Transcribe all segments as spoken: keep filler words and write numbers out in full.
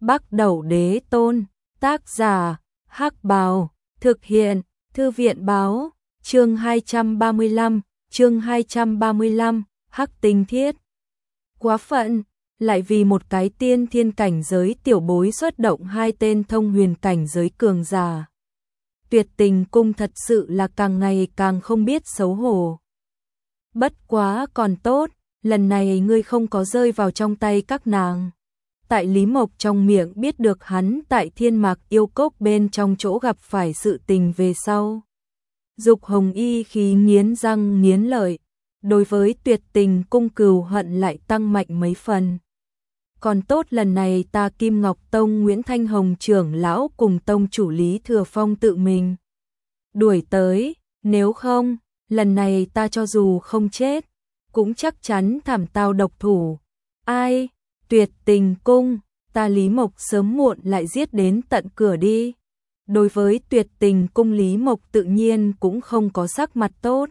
Bắc Đẩu Đế Tôn, tác giả, Hắc Bào, thực hiện, Thư viện báo, chương hai trăm ba mươi lăm, chương hai trăm ba mươi lăm, Hắc Tinh Thiết. Quá phận, lại vì một cái tiên thiên cảnh giới tiểu bối xuất động hai tên thông huyền cảnh giới cường giả. Tuyệt Tình Cung thật sự là càng ngày càng không biết xấu hổ. Bất quá còn tốt, lần này ngươi không có rơi vào trong tay các nàng. Tại Lý Mộc trong miệng biết được hắn tại Thiên Mạc Yêu Cốc bên trong chỗ gặp phải sự tình về sau. Dục Hồng Y khí nghiến răng nghiến lợi, đối với Tuyệt Tình Cung cừu hận lại tăng mạnh mấy phần. Còn tốt lần này ta Kim Ngọc Tông Nguyễn Thanh Hồng trưởng lão cùng tông chủ Lý Thừa Phong tự mình đuổi tới, nếu không, lần này ta cho dù không chết, cũng chắc chắn thảm tao độc thủ. Ai? Tuyệt Tình Cung, ta Lý Mộc sớm muộn lại giết đến tận cửa đi. Đối với Tuyệt Tình Cung Lý Mộc tự nhiên cũng không có sắc mặt tốt.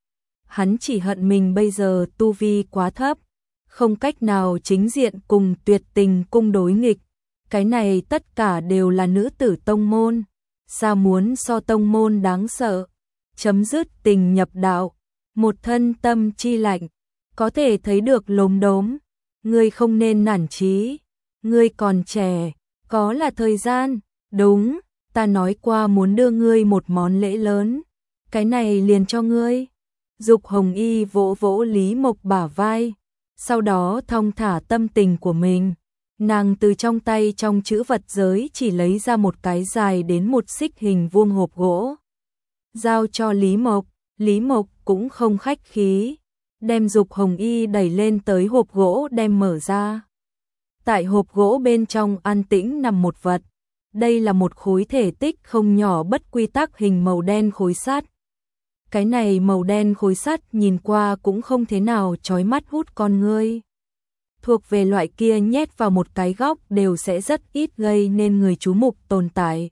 Hắn chỉ hận mình bây giờ tu vi quá thấp, không cách nào chính diện cùng Tuyệt Tình Cung đối nghịch. Cái này tất cả đều là nữ tử tông môn, sao muốn so tông môn đáng sợ. Chấm dứt tình nhập đạo, một thân tâm chi lạnh, có thể thấy được lốm đốm. Ngươi không nên nản chí, ngươi còn trẻ, có là thời gian, đúng, ta nói qua muốn đưa ngươi một món lễ lớn, cái này liền cho ngươi. Dục Hồng Y vỗ vỗ Lý Mộc bả vai, sau đó thong thả tâm tình của mình, nàng từ trong tay trong chữ vật giới chỉ lấy ra một cái dài đến một xích hình vuông hộp gỗ. Giao cho Lý Mộc, Lý Mộc cũng không khách khí, đem Dục Hồng Y đẩy lên tới hộp gỗ đem mở ra. Tại hộp gỗ bên trong an tĩnh nằm một vật, đây là một khối thể tích không nhỏ bất quy tắc hình màu đen khối sắt. Cái này màu đen khối sắt nhìn qua cũng không thế nào chói mắt hút con ngươi. Thuộc về loại kia nhét vào một cái góc đều sẽ rất ít gây nên người chú mục tồn tại.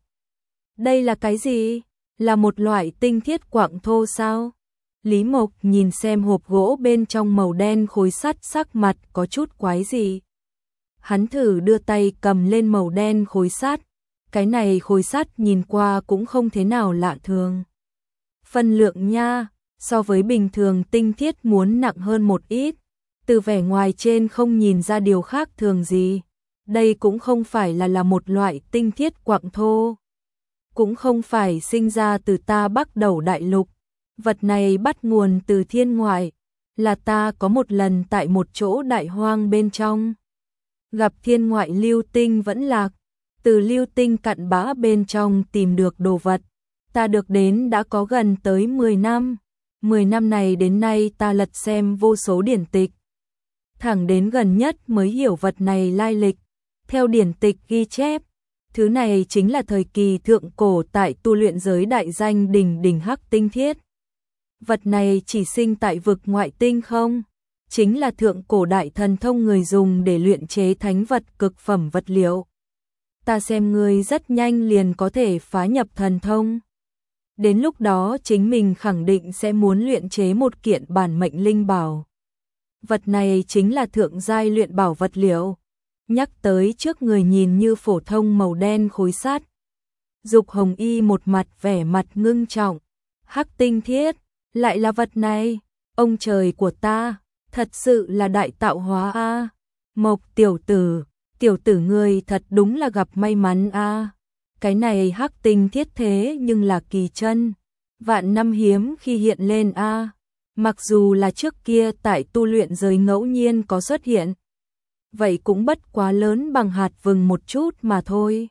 Đây là cái gì? Là một loại tinh thiết quặng thô sao? Lý Mộc nhìn xem hộp gỗ bên trong màu đen khối sắt, sắc mặt có chút quái dị. Hắn thử đưa tay cầm lên màu đen khối sắt, cái này khối sắt nhìn qua cũng không thế nào lạ thường. Phân lượng nha, so với bình thường tinh thiết muốn nặng hơn một ít, từ vẻ ngoài trên không nhìn ra điều khác thường gì. Đây cũng không phải là là một loại tinh thiết quặng thô, cũng không phải sinh ra từ ta Bắc Đẩu đại lục. Vật này bắt nguồn từ thiên ngoại, là ta có một lần tại một chỗ đại hoang bên trong, gặp thiên ngoại lưu tinh vẫn lạc, từ lưu tinh cặn bã bên trong tìm được đồ vật. Ta được đến đã có gần tới mười năm, mười năm này đến nay ta lật xem vô số điển tịch. Thẳng đến gần nhất mới hiểu vật này lai lịch, theo điển tịch ghi chép. Thứ này chính là thời kỳ thượng cổ tại tu luyện giới đại danh đỉnh đỉnh Hắc Tinh Thiết. Vật này chỉ sinh tại vực ngoại tinh không? Chính là thượng cổ đại thần thông người dùng để luyện chế thánh vật cực phẩm vật liệu. Ta xem ngươi rất nhanh liền có thể phá nhập thần thông. Đến lúc đó chính mình khẳng định sẽ muốn luyện chế một kiện bản mệnh linh bảo. Vật này chính là thượng giai luyện bảo vật liệu. Nhắc tới trước người nhìn như phổ thông màu đen khối sắt. Dục Hồng Y một mặt vẻ mặt ngưng trọng. Hắc Tinh Thiết, lại là vật này, ông trời của ta, thật sự là đại tạo hóa a. À. Mộc tiểu tử, tiểu tử ngươi thật đúng là gặp may mắn a. À. Cái này Hắc Tinh Thiết thế nhưng là kỳ chân, vạn năm hiếm khi hiện lên a. À. Mặc dù là trước kia tại tu luyện giới ngẫu nhiên có xuất hiện, vậy cũng bất quá lớn bằng hạt vừng một chút mà thôi.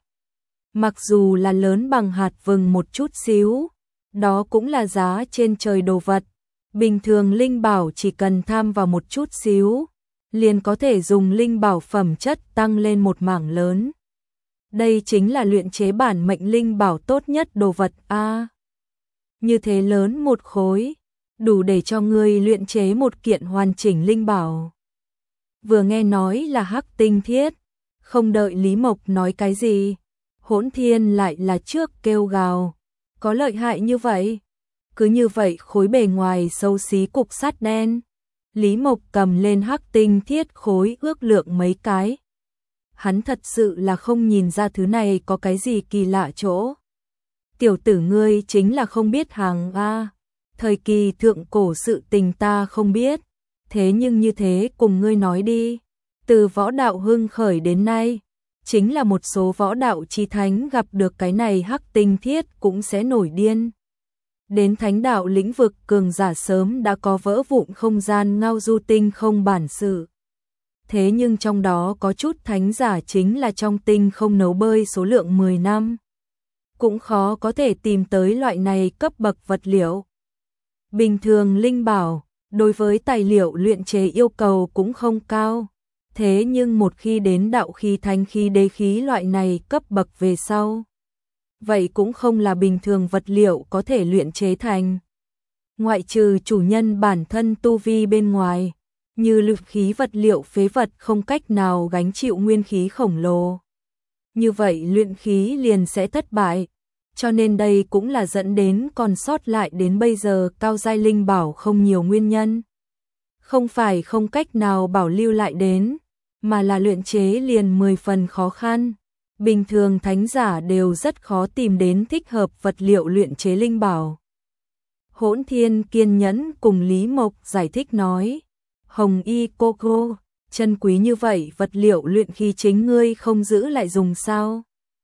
Mặc dù là lớn bằng hạt vừng một chút xíu, đó cũng là giá trên trời đồ vật. Bình thường linh bảo chỉ cần tham vào một chút xíu, liền có thể dùng linh bảo phẩm chất tăng lên một mảng lớn. Đây chính là luyện chế bản mệnh linh bảo tốt nhất đồ vật a. À, như thế lớn một khối, đủ để cho ngươi luyện chế một kiện hoàn chỉnh linh bảo. Vừa nghe nói là Hắc Tinh Thiết, không đợi Lý Mộc nói cái gì, Hỗn Thiên lại là trước kêu gào, có lợi hại như vậy? Cứ như vậy khối bề ngoài xấu xí cục sắt đen. Lý Mộc cầm lên Hắc Tinh Thiết khối ước lượng mấy cái. hắn thật sự là không nhìn ra thứ này có cái gì kỳ lạ chỗ. Tiểu tử ngươi chính là không biết hàng a, thời kỳ thượng cổ sự tình ta không biết, thế nhưng như thế cùng ngươi nói đi, từ võ đạo hưng khởi đến nay, chính là một số võ đạo chi thánh gặp được cái này hắc tinh thiết cũng sẽ nổi điên. Đến thánh đạo lĩnh vực cường giả sớm đã có vỡ vụn không gian ngao du tinh không bản sự. Thế nhưng trong đó có chút thánh giả chính là trong tinh không nấu bơi số lượng mười năm. Cũng khó có thể tìm tới loại này cấp bậc vật liệu. Bình thường linh bảo, đối với tài liệu luyện chế yêu cầu cũng không cao. Thế nhưng một khi đến đạo khí thánh khí đế khí loại này cấp bậc về sau, vậy cũng không là bình thường vật liệu có thể luyện chế thành. Ngoại trừ chủ nhân bản thân tu vi bên ngoài, như luyện khí vật liệu phế vật không cách nào gánh chịu nguyên khí khổng lồ. Như vậy luyện khí liền sẽ thất bại, cho nên đây cũng là dẫn đến còn sót lại đến bây giờ cao giai linh bảo không nhiều nguyên nhân. Không phải không cách nào bảo lưu lại đến, mà là luyện chế liền mười phần khó khăn. Bình thường thánh giả đều rất khó tìm đến thích hợp vật liệu luyện chế linh bảo. Hỗn Thiên kiên nhẫn cùng Lý Mộc giải thích nói, Hồng Y cô cô, chân quý như vậy vật liệu luyện khí chính ngươi không giữ lại dùng sao?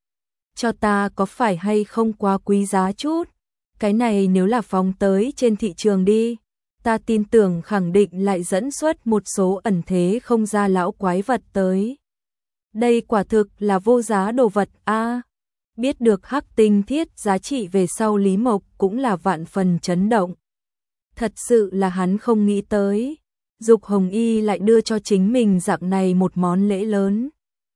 Cho ta có phải hay không quá quý giá chút? Cái này nếu là phóng tới trên thị trường đi, ta tin tưởng khẳng định lại dẫn xuất một số ẩn thế không ra lão quái vật tới. Đây quả thực là vô giá đồ vật a. À, biết được hắc tinh thiết giá trị về sau Lý Mộc cũng là vạn phần chấn động. Thật sự là hắn không nghĩ tới, Dục Hồng Y lại đưa cho chính mình dạng này một món lễ lớn.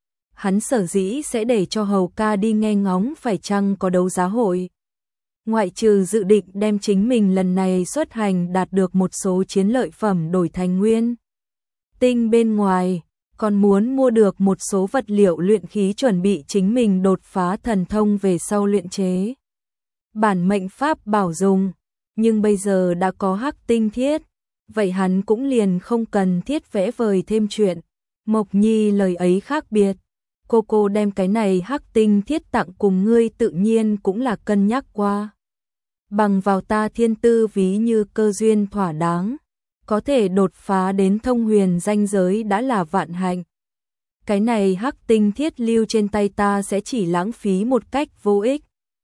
Hắn sở dĩ sẽ để cho hầu ca đi nghe ngóng phải chăng có đấu giá hội. Ngoại trừ dự định đem chính mình lần này xuất hành đạt được một số chiến lợi phẩm đổi thành nguyên tinh bên ngoài, còn muốn mua được một số vật liệu luyện khí chuẩn bị chính mình đột phá thần thông về sau luyện chế bản mệnh pháp bảo dùng. Nhưng bây giờ đã có hắc tinh thiết, vậy hắn cũng liền không cần thiết vẽ vời thêm chuyện. Mộc Nhi lời ấy khác biệt, cô cô đem cái này hắc tinh thiết tặng cùng ngươi tự nhiên cũng là cân nhắc qua. Bằng vào ta thiên tư ví như cơ duyên thỏa đáng, có thể đột phá đến thông huyền danh giới đã là vạn hạnh. Cái này hắc tinh thiết lưu trên tay ta sẽ chỉ lãng phí một cách vô ích.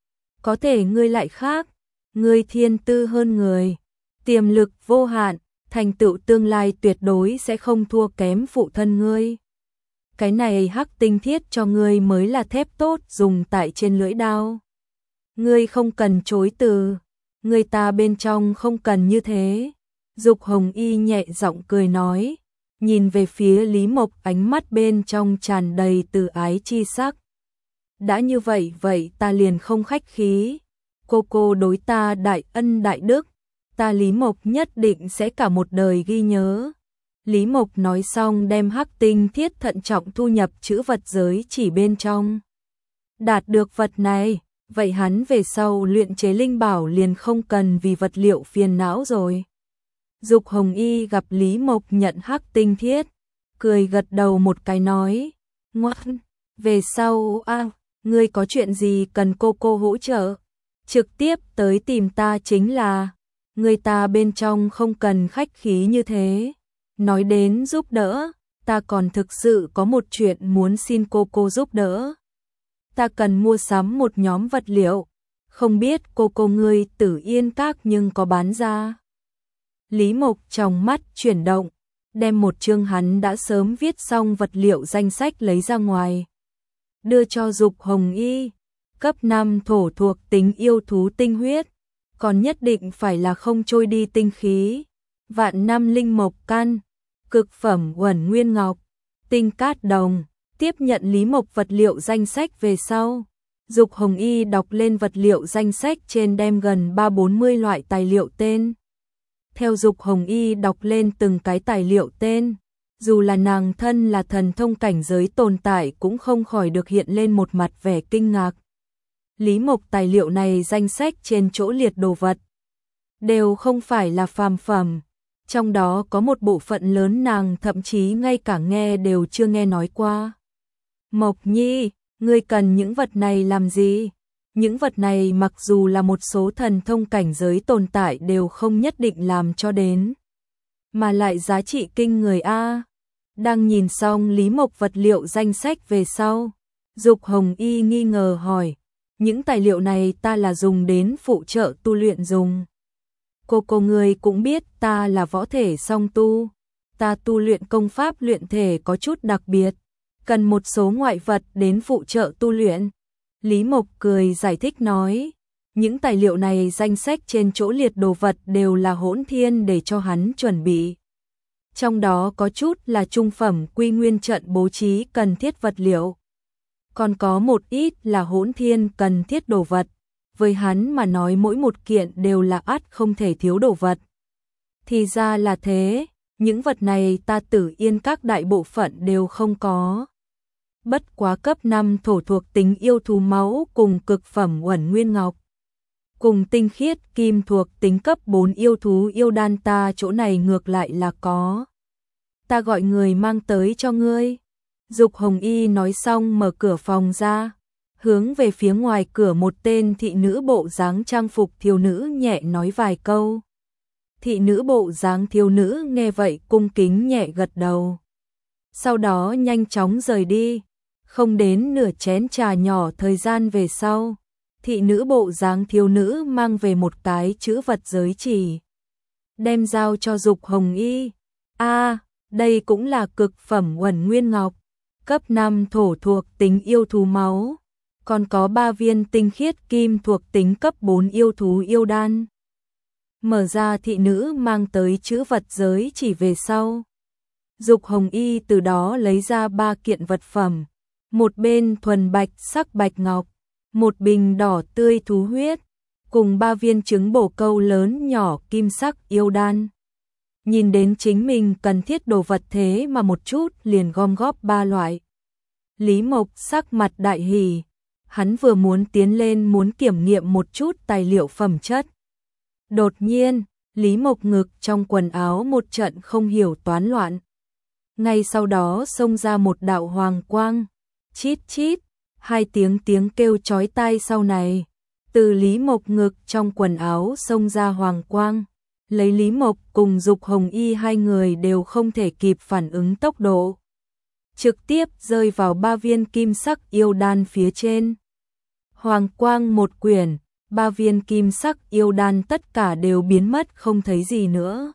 Có thể ngươi lại khác, ngươi thiên tư hơn người, tiềm lực vô hạn, thành tựu tương lai tuyệt đối sẽ không thua kém phụ thân ngươi. Cái này hắc tinh thiết cho ngươi mới là thép tốt dùng tại trên lưỡi đao. Ngươi không cần chối từ, người ta bên trong không cần như thế. Dục Hồng Y nhẹ giọng cười nói, nhìn về phía Lý Mộc ánh mắt bên trong tràn đầy từ ái chi sắc. Đã như vậy vậy ta liền không khách khí, cô cô đối ta đại ân đại đức, ta Lý Mộc nhất định sẽ cả một đời ghi nhớ. Lý Mộc nói xong đem hắc tinh thiết thận trọng thu nhập chữ vật giới chỉ bên trong. Đạt được vật này, vậy hắn về sau luyện chế linh bảo liền không cần vì vật liệu phiền não rồi. Dục Hồng Y gặp Lý Mộc nhận hắc tinh thiết, cười gật đầu một cái nói, ngoan, về sau a, à, ngươi có chuyện gì cần cô cô hỗ trợ, trực tiếp tới tìm ta chính là, người ta bên trong không cần khách khí như thế. Nói đến giúp đỡ, ta còn thực sự có một chuyện muốn xin cô cô giúp đỡ. Ta cần mua sắm một nhóm vật liệu, không biết cô cô ngươi Tử Yên Các nhưng có bán ra. Lý Mộc trong mắt chuyển động, đem một chương hắn đã sớm viết xong vật liệu danh sách lấy ra ngoài. Đưa cho Dục Hồng Y, cấp năm thổ thuộc tính yêu thú tinh huyết, còn nhất định phải là không trôi đi tinh khí, vạn năm linh mộc căn, cực phẩm uẩn nguyên ngọc, tinh cát đồng. Tiếp nhận Lý Mộc vật liệu danh sách về sau, Dục Hồng Y đọc lên vật liệu danh sách trên đem gần ba bốn mươi loại tài liệu tên. Theo Dục Hồng Y đọc lên từng cái tài liệu tên, dù là nàng thân là thần thông cảnh giới tồn tại cũng không khỏi được hiện lên một mặt vẻ kinh ngạc. Lý Mộc tài liệu này danh sách trên chỗ liệt đồ vật, đều không phải là phàm phẩm, trong đó có một bộ phận lớn nàng thậm chí ngay cả nghe đều chưa nghe nói qua. Mộc Nhi, ngươi cần những vật này làm gì? Những vật này mặc dù là một số thần thông cảnh giới tồn tại đều không nhất định làm cho đến, mà lại giá trị kinh người a. Đang nhìn xong Lý Mộc vật liệu danh sách về sau, Dục Hồng Y nghi ngờ hỏi, những tài liệu này ta là dùng đến phụ trợ tu luyện dùng. Cô cô người cũng biết ta là võ thể song tu, ta tu luyện công pháp luyện thể có chút đặc biệt, cần một số ngoại vật đến phụ trợ tu luyện. Lý Mộc cười giải thích nói, những tài liệu này danh sách trên chỗ liệt đồ vật đều là Hỗn Thiên để cho hắn chuẩn bị. Trong đó có chút là trung phẩm quy nguyên trận bố trí cần thiết vật liệu. Còn có một ít là Hỗn Thiên cần thiết đồ vật. Với hắn mà nói mỗi một kiện đều là ắt không thể thiếu đồ vật. Thì ra là thế, những vật này ta Tử Yên các đại bộ phận đều không có. Bất quá cấp năm thổ thuộc tính yêu thú máu cùng cực phẩm uẩn nguyên ngọc. Cùng tinh khiết kim thuộc tính cấp bốn yêu thú yêu đan ta chỗ này ngược lại là có. Ta gọi người mang tới cho ngươi. Dục Hồng Y nói xong mở cửa phòng ra, hướng về phía ngoài cửa một tên thị nữ bộ dáng trang phục thiếu nữ nhẹ nói vài câu. Thị nữ bộ dáng thiếu nữ nghe vậy cung kính nhẹ gật đầu. Sau đó nhanh chóng rời đi, không đến nửa chén trà nhỏ thời gian về sau. Thị nữ bộ dáng thiếu nữ mang về một cái chữ vật giới chỉ, đem giao cho Dục Hồng Y. A, đây cũng là cực phẩm uẩn nguyên ngọc, cấp năm thổ thuộc tính yêu thú máu, còn có ba viên tinh khiết kim thuộc tính cấp bốn yêu thú yêu đan. Mở ra thị nữ mang tới chữ vật giới chỉ về sau, Dục Hồng Y từ đó lấy ra ba kiện vật phẩm, một bên thuần bạch sắc bạch ngọc, một bình đỏ tươi thú huyết, cùng ba viên trứng bổ câu lớn nhỏ kim sắc yêu đan. Nhìn đến chính mình cần thiết đồ vật thế mà một chút liền gom góp ba loại. Lý Mộc sắc mặt đại hỉ, hắn vừa muốn tiến lên muốn kiểm nghiệm một chút tài liệu phẩm chất. Đột nhiên, Lý Mộc ngực trong quần áo một trận không hiểu toán loạn. Ngay sau đó xông ra một đạo hoàng quang, chít chít, hai tiếng tiếng kêu chói tai sau này. Từ Lý Mộc ngực trong quần áo xông ra hoàng quang, lấy Lý Mộc cùng Dục Hồng Y hai người đều không thể kịp phản ứng tốc độ. Trực tiếp rơi vào ba viên kim sắc yêu đan phía trên. Hoàng quang một quyển, ba viên kim sắc yêu đan tất cả đều biến mất không thấy gì nữa.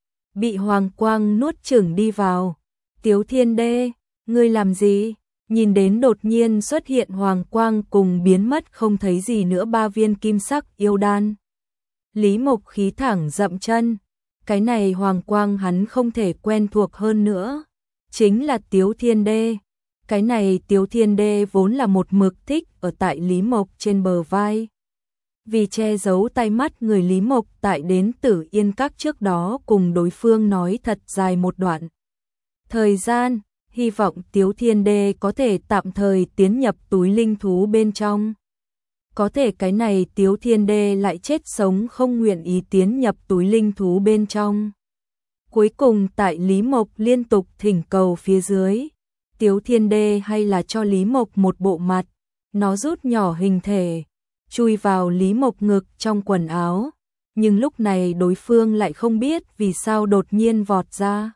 Bị hoàng quang nuốt chửng đi vào. Tiếu Thiên Đê, ngươi làm gì? Nhìn đến đột nhiên xuất hiện hoàng quang cùng biến mất không thấy gì nữa ba viên kim sắc yêu đan. Lý Mộc khí thẳng dậm chân, cái này hoàng quang hắn không thể quen thuộc hơn nữa, chính là Tiếu Thiên Đê. Cái này Tiếu Thiên Đê vốn là một mực thích ở tại Lý Mộc trên bờ vai. Vì che giấu tai mắt người Lý Mộc tại đến Tử Yên Các trước đó cùng đối phương nói thật dài một đoạn thời gian, hy vọng Tiếu Thiên Đê có thể tạm thời tiến nhập túi linh thú bên trong. Có thể cái này Tiếu Thiên Đê lại chết sống không nguyện ý tiến nhập túi linh thú bên trong. Cuối cùng tại Lý Mộc liên tục thỉnh cầu phía dưới, Tiếu Thiên Đê hay là cho Lý Mộc một bộ mặt, nó rút nhỏ hình thể, chui vào Lý Mộc ngực trong quần áo, nhưng lúc này đối phương lại không biết vì sao đột nhiên vọt ra.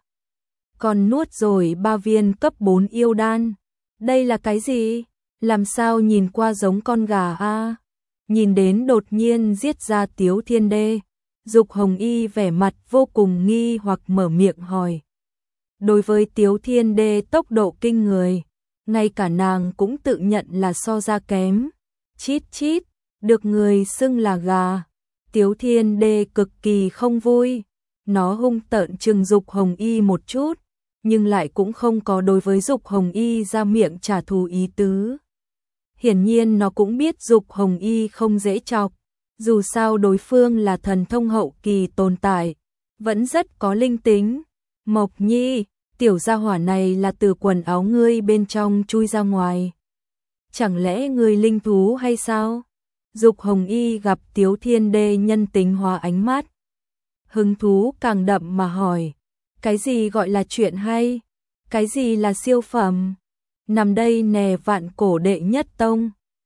Còn nuốt rồi ba viên cấp bốn yêu đan. Đây là cái gì? Làm sao nhìn qua giống con gà a? Nhìn đến đột nhiên giết ra Tiếu Thiên Đê, Dục Hồng Y vẻ mặt vô cùng nghi hoặc mở miệng hỏi. Đối với Tiếu Thiên Đê tốc độ kinh người, ngay cả nàng cũng tự nhận là so ra kém. Chít chít, được người xưng là gà. Tiếu Thiên Đê cực kỳ không vui, nó hung tợn trừng Dục Hồng Y một chút, nhưng lại cũng không có đối với Dục Hồng Y ra miệng trả thù ý tứ. Hiển nhiên nó cũng biết Dục Hồng Y không dễ chọc, dù sao đối phương là thần thông hậu kỳ tồn tại, vẫn rất có linh tính. Mộc Nhi, tiểu gia hỏa này là từ quần áo ngươi bên trong chui ra ngoài. Chẳng lẽ ngươi linh thú hay sao? Dục Hồng Y gặp Tiếu Thiên Đê nhân tính hóa ánh mắt, hứng thú càng đậm mà hỏi. Cái gì gọi là chuyện hay? Cái gì là siêu phẩm? nằm đây nè vạn cổ đệ nhất tông.